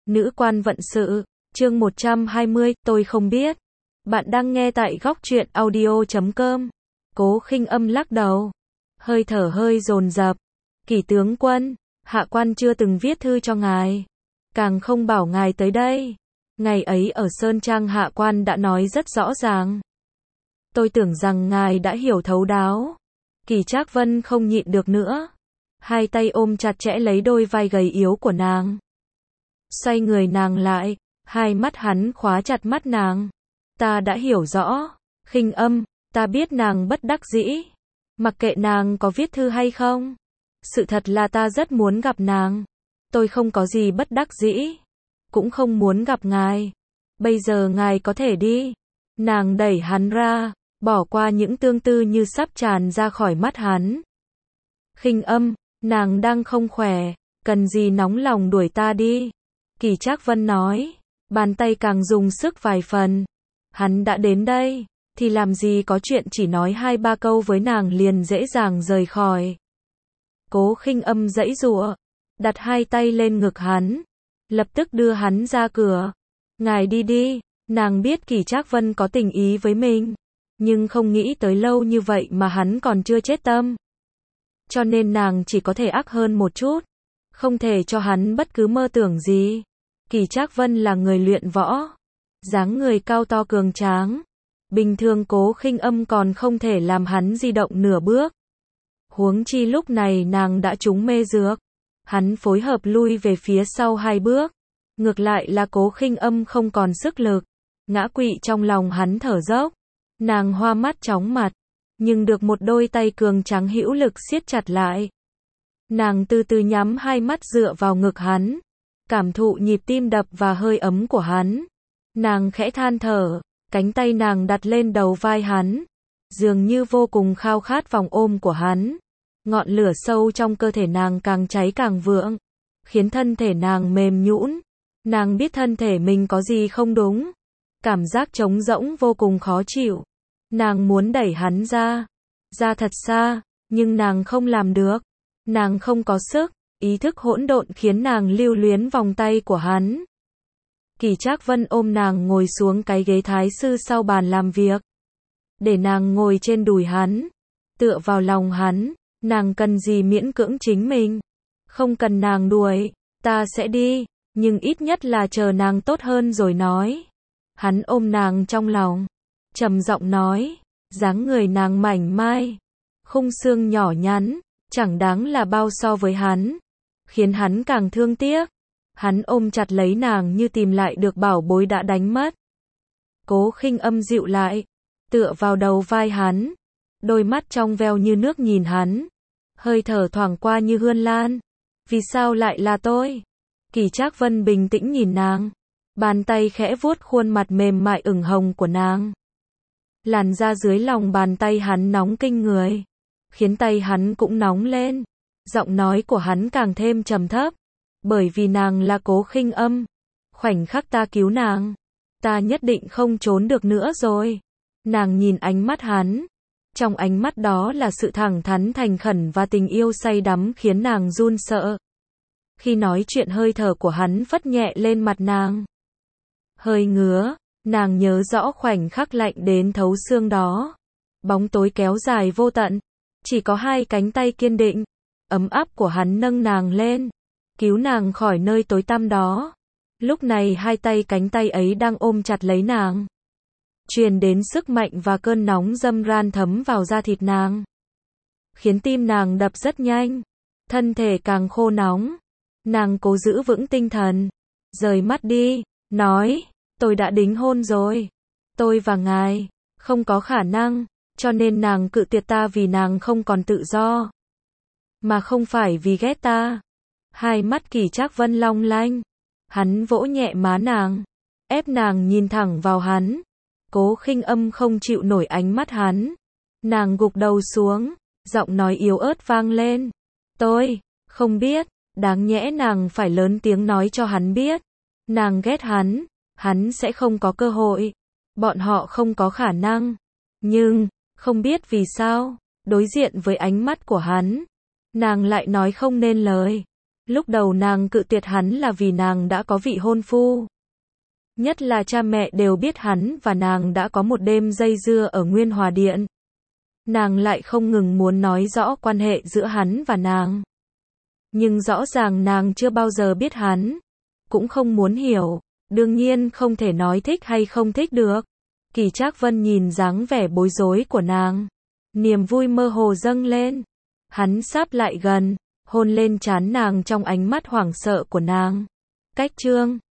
Nữ quan vận sự, chương 120, tôi không biết. Bạn đang nghe tại góc truyện audio.com. Cố Khinh Âm lắc đầu, hơi thở hơi dồn dập. Kỷ tướng quân, hạ quan chưa từng viết thư cho ngài, càng không bảo ngài tới đây. Ngày ấy ở Sơn Trang hạ quan đã nói rất rõ ràng. Tôi tưởng rằng ngài đã hiểu thấu đáo. Kỷ Trác Vân không nhịn được nữa, hai tay ôm chặt chẽ lấy đôi vai gầy yếu của nàng. Xoay người nàng lại, hai mắt hắn khóa chặt mắt nàng. Ta đã hiểu rõ, Khinh Âm, ta biết nàng bất đắc dĩ. Mặc kệ nàng có viết thư hay không. Sự thật là ta rất muốn gặp nàng. Tôi không có gì bất đắc dĩ, cũng không muốn gặp ngài. Bây giờ ngài có thể đi. Nàng đẩy hắn ra, bỏ qua những tương tư như sắp tràn ra khỏi mắt hắn. Khinh Âm, nàng đang không khỏe, cần gì nóng lòng đuổi ta đi. Kỷ Trác Vân nói, bàn tay càng dùng sức vài phần. Hắn đã đến đây, thì làm gì có chuyện chỉ nói 2-3 câu với nàng liền dễ dàng rời khỏi. Cố Khinh Âm giãy giụa, đặt hai tay lên ngực hắn, lập tức đưa hắn ra cửa. Ngài đi đi. Nàng biết Kỷ Trác Vân có tình ý với mình, nhưng không nghĩ tới lâu như vậy mà hắn còn chưa chết tâm. Cho nên nàng chỉ có thể ác hơn một chút, không thể cho hắn bất cứ mơ tưởng gì. Kỷ Trác Vân là người luyện võ, dáng người cao to cường tráng, bình thường Cố Khinh Âm còn không thể làm hắn di động nửa bước. Huống chi lúc này nàng đã trúng mê dược. Hắn phối hợp lui về phía sau 2 bước, ngược lại là Cố Khinh Âm không còn sức lực, ngã quỵ trong lòng hắn thở dốc. Nàng hoa mắt chóng mặt, nhưng được một đôi tay cường tráng hữu lực siết chặt lại. Nàng từ từ nhắm hai mắt dựa vào ngực hắn, cảm thụ nhịp tim đập và hơi ấm của hắn. Nàng khẽ than thở, cánh tay nàng đặt lên đầu vai hắn, dường như vô cùng khao khát vòng ôm của hắn. Ngọn lửa sâu trong cơ thể nàng càng cháy càng vượng, khiến thân thể nàng mềm nhũn. Nàng biết thân thể mình có gì không đúng, cảm giác trống rỗng vô cùng khó chịu. Nàng muốn đẩy hắn ra thật xa, nhưng nàng không làm được. Nàng không có sức, ý thức hỗn độn khiến nàng lưu luyến vòng tay của hắn. Kỷ Trác Vân ôm nàng ngồi xuống cái ghế thái sư sau bàn làm việc, để nàng ngồi trên đùi hắn, tựa vào lòng hắn. Nàng cần gì miễn cưỡng chính mình, không cần nàng đuổi, ta sẽ đi, nhưng ít nhất là chờ nàng tốt hơn rồi nói. Hắn ôm nàng trong lòng, trầm giọng nói, dáng người nàng mảnh mai, khung xương nhỏ nhắn, chẳng đáng là bao so với hắn, khiến hắn càng thương tiếc. Hắn ôm chặt lấy nàng như tìm lại được bảo bối đã đánh mất. Cố Khinh Âm dịu lại, tựa vào đầu vai hắn, đôi mắt trong veo như nước nhìn hắn, hơi thở thoảng qua như hương lan. Vì sao lại là tôi? Kỷ Trác Vân bình tĩnh nhìn nàng, bàn tay khẽ vuốt khuôn mặt mềm mại ửng hồng của nàng. Làn da dưới lòng bàn tay hắn nóng kinh người, khiến tay hắn cũng nóng lên. Giọng nói của hắn càng thêm trầm thấp, bởi vì nàng là Cố Khinh Âm. Khoảnh khắc ta cứu nàng, ta nhất định không trốn được nữa rồi. Nàng nhìn ánh mắt hắn, trong ánh mắt đó là sự thẳng thắn thành khẩn và tình yêu say đắm khiến nàng run sợ. Khi nói chuyện hơi thở của hắn phất nhẹ lên mặt nàng, hơi ngứa. Nàng nhớ rõ khoảnh khắc lạnh đến thấu xương đó. Bóng tối kéo dài vô tận, chỉ có hai cánh tay kiên định, ấm áp của hắn nâng nàng lên, cứu nàng khỏi nơi tối tăm đó. Lúc này hai tay cánh tay ấy đang ôm chặt lấy nàng, truyền đến sức mạnh và cơn nóng râm ran thấm vào da thịt nàng, khiến tim nàng đập rất nhanh, thân thể càng khô nóng. Nàng cố giữ vững tinh thần, rời mắt đi, nói, tôi đã đính hôn rồi. Tôi và ngài không có khả năng, cho nên nàng cự tuyệt ta vì nàng không còn tự do, mà không phải vì ghét ta. Hai mắt Kỷ Trác Vân long lanh, hắn vỗ nhẹ má nàng, ép nàng nhìn thẳng vào hắn. Cố Khinh Âm không chịu nổi ánh mắt hắn, nàng gục đầu xuống, giọng nói yếu ớt vang lên, tôi không biết. Đáng nhẽ nàng phải lớn tiếng nói cho hắn biết, nàng ghét hắn, hắn sẽ không có cơ hội, bọn họ không có khả năng. Nhưng, không biết vì sao, đối diện với ánh mắt của hắn, nàng lại nói không nên lời. Lúc đầu nàng cự tuyệt hắn là vì nàng đã có vị hôn phu. Nhất là cha mẹ đều biết hắn và nàng đã có một đêm dây dưa ở Nguyên Hòa Điện. Nàng lại không ngừng muốn nói rõ quan hệ giữa hắn và nàng. Nhưng rõ ràng nàng chưa bao giờ biết hắn, cũng không muốn hiểu, đương nhiên không thể nói thích hay không thích được. Kỳ Trác Vân nhìn dáng vẻ bối rối của nàng, niềm vui mơ hồ dâng lên. Hắn sáp lại gần, hôn lên trán nàng trong ánh mắt hoảng sợ của nàng. Cách chương